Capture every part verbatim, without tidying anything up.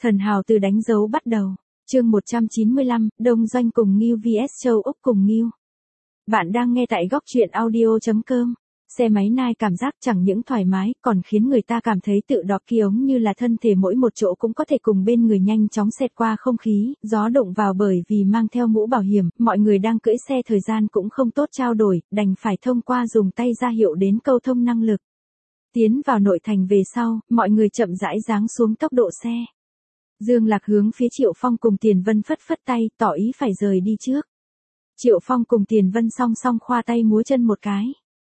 Thần hào từ đánh dấu bắt đầu. Chương một trăm chín mươi lăm, Đông Doanh cùng Ngưu vs Châu Úc cùng Ngưu. Bạn đang nghe tại góc truyện audio chấm com. Xe máy Nai cảm giác chẳng những thoải mái, còn khiến người ta cảm thấy tự đọt kia ống như là thân thể mỗi một chỗ cũng có thể cùng bên người nhanh chóng xẹt qua không khí, gió đụng vào bởi vì mang theo mũ bảo hiểm, mọi người đang cưỡi xe thời gian cũng không tốt trao đổi, đành phải thông qua dùng tay ra hiệu đến câu thông năng lực. Tiến vào nội thành về sau, mọi người chậm rãi giáng xuống tốc độ xe. Dương Lạc hướng phía Triệu Phong cùng Tiền Vân phất phất tay, tỏ ý phải rời đi trước. Triệu Phong cùng Tiền Vân song song khoa tay múa chân một cái.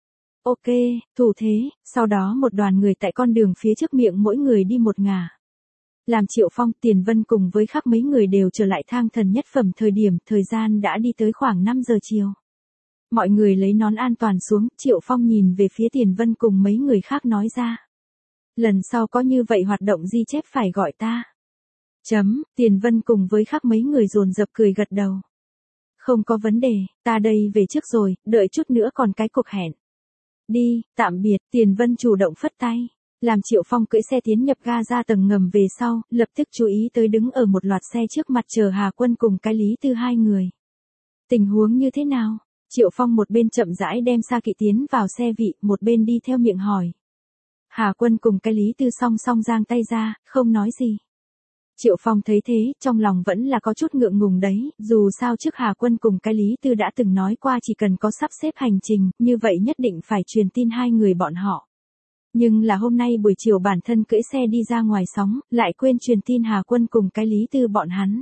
Ok, thủ thế, sau đó một đoàn người tại con đường phía trước miệng mỗi người đi một ngả. Làm Triệu Phong, Tiền Vân cùng với khắp mấy người đều trở lại Thang Thần Nhất Phẩm thời điểm, thời gian đã đi tới khoảng năm giờ chiều. Mọi người lấy nón an toàn xuống, Triệu Phong nhìn về phía Tiền Vân cùng mấy người khác nói ra. Lần sau có như vậy hoạt động ghi chép phải gọi ta. Chấm, Tiền Vân cùng với khắp mấy người dồn dập cười gật đầu. Không có vấn đề, ta đây về trước rồi, đợi chút nữa còn cái cuộc hẹn. Đi, tạm biệt, Tiền Vân chủ động phất tay. Làm Triệu Phong cưỡi xe tiến nhập ga ra tầng ngầm về sau, lập tức chú ý tới đứng ở một loạt xe trước mặt chờ Hà Quân cùng cái Lý Tư hai người. Tình huống như thế nào? Triệu Phong một bên chậm rãi đem Sa Kỵ tiến vào xe vị, một bên đi theo miệng hỏi. Hà Quân cùng cái Lý Tư song song giang tay ra, không nói gì. Triệu Phong thấy thế, trong lòng vẫn là có chút ngượng ngùng đấy, dù sao trước Hà Quân cùng cái Lý Tư đã từng nói qua chỉ cần có sắp xếp hành trình, như vậy nhất định phải truyền tin hai người bọn họ. Nhưng là hôm nay buổi chiều bản thân cưỡi xe đi ra ngoài sóng, lại quên truyền tin Hà Quân cùng cái Lý Tư bọn hắn.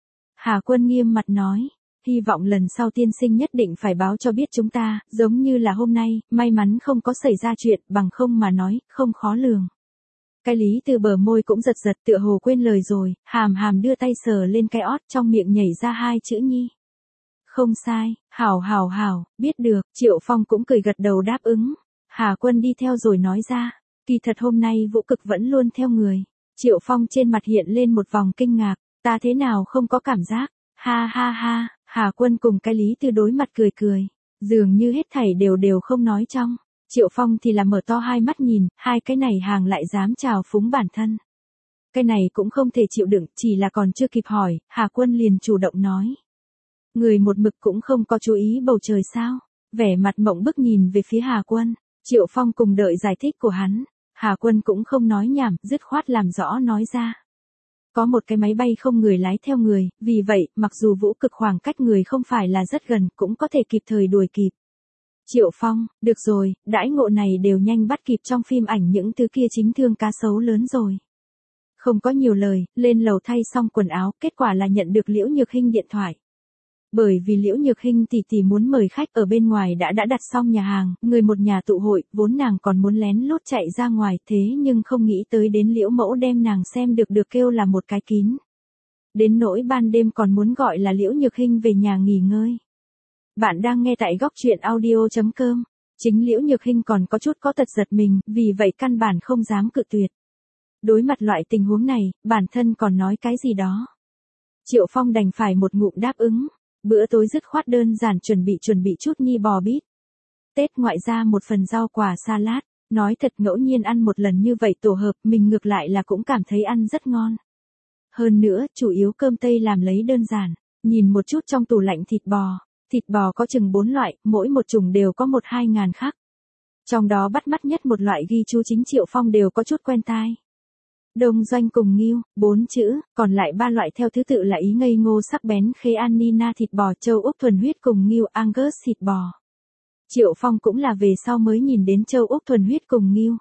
Hà Quân nghiêm mặt nói, hy vọng lần sau tiên sinh nhất định phải báo cho biết chúng ta, giống như là hôm nay, may mắn không có xảy ra chuyện, bằng không mà nói, không khó lường. Cái Lý Tư bờ môi cũng giật giật tựa hồ quên lời rồi, hàm hàm đưa tay sờ lên cái ót trong miệng nhảy ra hai chữ nhi. Không sai, hảo hảo hảo, biết được, Triệu Phong cũng cười gật đầu đáp ứng. Hà Quân đi theo rồi nói ra, kỳ thật hôm nay Vũ Cực vẫn luôn theo người. Triệu Phong trên mặt hiện lên một vòng kinh ngạc, ta thế nào không có cảm giác, ha ha ha, Hà Quân cùng cái Lý Tư đối mặt cười cười, dường như hết thảy đều đều không nói trong. Triệu Phong thì là mở to hai mắt nhìn, hai cái này hàng lại dám chào phúng bản thân. Cái này cũng không thể chịu đựng, chỉ là còn chưa kịp hỏi, Hà Quân liền chủ động nói. Người một mực cũng không có chú ý bầu trời sao, vẻ mặt mộng bức nhìn về phía Hà Quân, Triệu Phong cùng đợi giải thích của hắn, Hà Quân cũng không nói nhảm, dứt khoát làm rõ nói ra. Có một cái máy bay không người lái theo người, vì vậy, mặc dù Vũ Cực khoảng cách người không phải là rất gần, cũng có thể kịp thời đuổi kịp. Triệu Phong, được rồi, đãi ngộ này đều nhanh bắt kịp trong phim ảnh những thứ kia chính thương cá sấu lớn rồi. Không có nhiều lời, lên lầu thay xong quần áo, kết quả là nhận được Liễu Nhược Hinh điện thoại. Bởi vì Liễu Nhược Hinh tỷ tỷ muốn mời khách ở bên ngoài đã đã đặt xong nhà hàng, người một nhà tụ hội, vốn nàng còn muốn lén lút chạy ra ngoài, thế nhưng không nghĩ tới đến Liễu Mẫu đem nàng xem được được kêu là một cái kín. Đến nỗi ban đêm còn muốn gọi là Liễu Nhược Hinh về nhà nghỉ ngơi. Bạn đang nghe tại góc truyện audio chấm com. Chính Liễu Nhược Hinh còn có chút có tật giật mình, vì vậy căn bản không dám cự tuyệt. Đối mặt loại tình huống này, bản thân còn nói cái gì đó. Triệu Phong đành phải một ngụm đáp ứng. Bữa tối dứt khoát đơn giản chuẩn bị chuẩn bị chút nhi bò bít tết, ngoại ra một phần rau quả salad. Nói thật ngẫu nhiên ăn một lần như vậy tổ hợp, mình ngược lại là cũng cảm thấy ăn rất ngon. Hơn nữa, chủ yếu cơm tây làm lấy đơn giản. Nhìn một chút trong tủ lạnh thịt bò. Thịt bò có chừng bốn loại, mỗi một chủng đều có một hai ngàn khắc. Trong đó bắt mắt nhất một loại ghi chú chính Triệu Phong đều có chút quen tai. Đông Doanh cùng Ngưu, bốn chữ, còn lại ba loại theo thứ tự là ý ngây ngô sắc bén khế an nina thịt bò, Châu Úc thuần huyết cùng Ngưu Angus thịt bò. Triệu Phong cũng là về sau mới nhìn đến Châu Úc thuần huyết cùng Ngưu.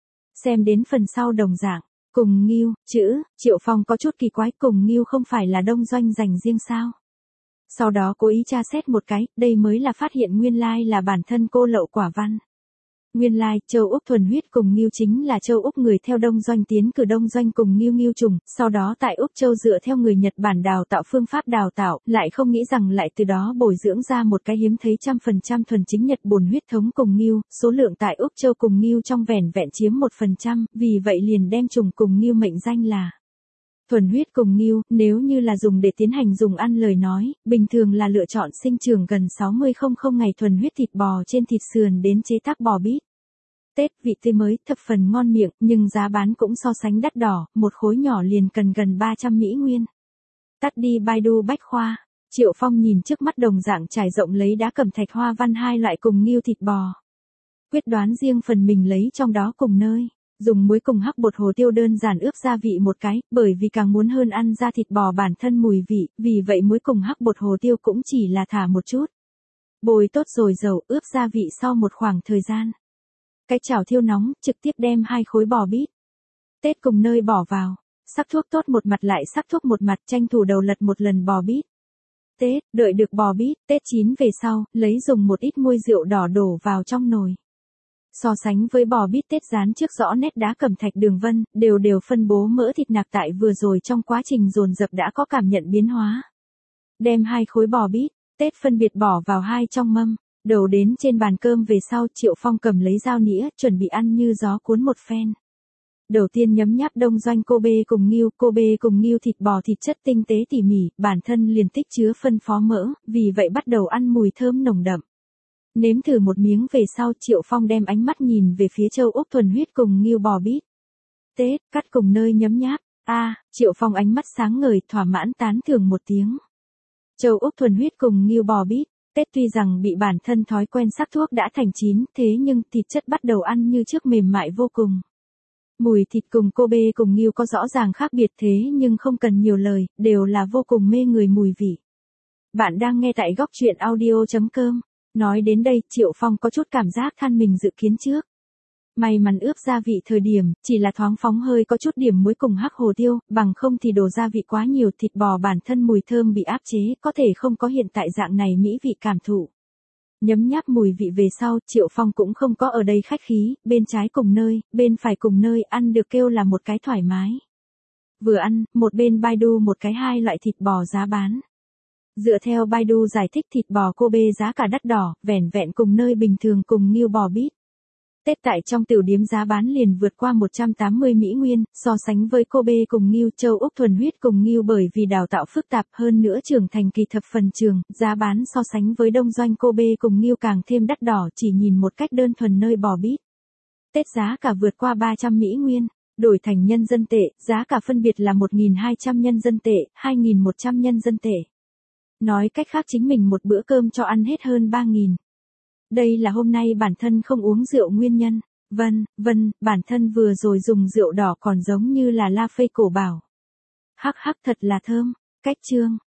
Xem đến phần sau đồng dạng, cùng Ngưu, chữ, Triệu Phong có chút kỳ quái, cùng Ngưu không phải là Đông Doanh dành riêng sao? Sau đó cố ý tra xét một cái, đây mới là phát hiện nguyên lai là bản thân cô lậu quả văn. Nguyên lai, Châu Úc thuần huyết cùng Ngưu chính là Châu Úc người theo Đông Doanh tiến cử Đông Doanh cùng Ngưu Ngưu trùng, sau đó tại Úc Châu dựa theo người Nhật Bản đào tạo phương pháp đào tạo, lại không nghĩ rằng lại từ đó bồi dưỡng ra một cái hiếm thấy trăm phần trăm thuần chính Nhật bổn huyết thống cùng Ngưu, số lượng tại Úc Châu cùng Ngưu trong vẻn vẹn chiếm một phần trăm, vì vậy liền đem trùng cùng Ngưu mệnh danh là thuần huyết cùng Ngưu. Nếu như là dùng để tiến hành dùng ăn lời nói, bình thường là lựa chọn sinh trưởng gần sáu mươi không không ngày thuần huyết thịt bò trên thịt sườn đến chế tác bò bít Tết vị tươi mới, thập phần ngon miệng, nhưng giá bán cũng so sánh đắt đỏ, một khối nhỏ liền cần gần ba trăm Mỹ Nguyên. Tắt đi Baidu Bách Khoa. Triệu Phong nhìn trước mắt đồng dạng trải rộng lấy đá cẩm thạch hoa văn hai loại cùng nghêu thịt bò. Quyết đoán riêng phần mình lấy trong đó cùng nơi. Dùng muối cùng hắc bột hồ tiêu đơn giản ướp gia vị một cái, bởi vì càng muốn hơn ăn ra thịt bò bản thân mùi vị, vì vậy muối cùng hắc bột hồ tiêu cũng chỉ là thả một chút. Bồi tốt rồi dầu ướp gia vị sau một khoảng thời gian. Cái chảo thiêu nóng, trực tiếp đem hai khối bò bít tết cùng nơi bỏ vào. Sắc thuốc tốt một mặt lại sắc thuốc một mặt, tranh thủ đầu lật một lần bò bít tết, đợi được bò bít tết chín về sau, lấy dùng một ít muôi rượu đỏ đổ vào trong nồi. So sánh với bò bít tết dán trước rõ nét đá cẩm thạch đường vân, đều đều phân bố mỡ thịt nạc tại vừa rồi trong quá trình dồn dập đã có cảm nhận biến hóa. Đem hai khối bò bít tết phân biệt bỏ vào hai trong mâm, đầu đến trên bàn cơm về sau, Triệu Phong cầm lấy dao nĩa, chuẩn bị ăn như gió cuốn một phen. Đầu tiên nhấm nháp đông doanh Kobe cùng nghêu, Kobe cùng nghêu thịt bò thịt chất tinh tế tỉ mỉ, bản thân liền tích chứa phân phó mỡ, vì vậy bắt đầu ăn mùi thơm nồng đậm. Nếm thử một miếng về sau, Triệu Phong đem ánh mắt nhìn về phía châu Úc thuần huyết cùng nghêu bò bít tết, cắt cùng nơi nhấm nháp. A, à, Triệu Phong ánh mắt sáng ngời, thỏa mãn tán thưởng một tiếng. Châu Úc thuần huyết cùng nghêu bò bít tết tuy rằng bị bản thân thói quen sắc thuốc đã thành chín, thế nhưng thịt chất bắt đầu ăn như trước mềm mại vô cùng. Mùi thịt cùng Kobe cùng nghêu có rõ ràng khác biệt thế nhưng không cần nhiều lời, đều là vô cùng mê người mùi vị. Bạn đang nghe tại góc truyện audio chấm com. Nói đến đây, Triệu Phong có chút cảm giác than mình dự kiến trước. May mắn ướp gia vị thời điểm, chỉ là thoáng phóng hơi có chút điểm muối cùng hắc hồ tiêu, bằng không thì đổ gia vị quá nhiều, thịt bò bản thân mùi thơm bị áp chế, có thể không có hiện tại dạng này mỹ vị cảm thụ. Nhấm nháp mùi vị về sau, Triệu Phong cũng không có ở đây khách khí, bên trái cùng nơi, bên phải cùng nơi ăn được kêu là một cái thoải mái. Vừa ăn, một bên Baidu một cái hai loại thịt bò giá bán. Dựa theo Baidu giải thích thịt bò Kobe giá cả đắt đỏ, vẻn vẹn cùng nơi bình thường cùng nghêu bò bít tết tại trong tiểu điếm giá bán liền vượt qua một trăm tám mươi Mỹ Nguyên, so sánh với Kobe cùng nghêu, châu Úc thuần huyết cùng nghêu bởi vì đào tạo phức tạp hơn nữa trưởng thành kỳ thập phần trường, giá bán so sánh với đông doanh Kobe cùng nghêu càng thêm đắt đỏ, chỉ nhìn một cách đơn thuần nơi bò bít tết giá cả vượt qua ba trăm Mỹ Nguyên, đổi thành nhân dân tệ, giá cả phân biệt là một nghìn hai trăm nhân dân tệ, hai nghìn một trăm nhân dân tệ. Nói cách khác chính mình một bữa cơm cho ăn hết hơn ba nghìn. Đây là hôm nay bản thân không uống rượu nguyên nhân. Vâng, vâng, bản thân vừa rồi dùng rượu đỏ còn giống như là La Phê cổ bảo. Hắc hắc thật là thơm. Cách chương.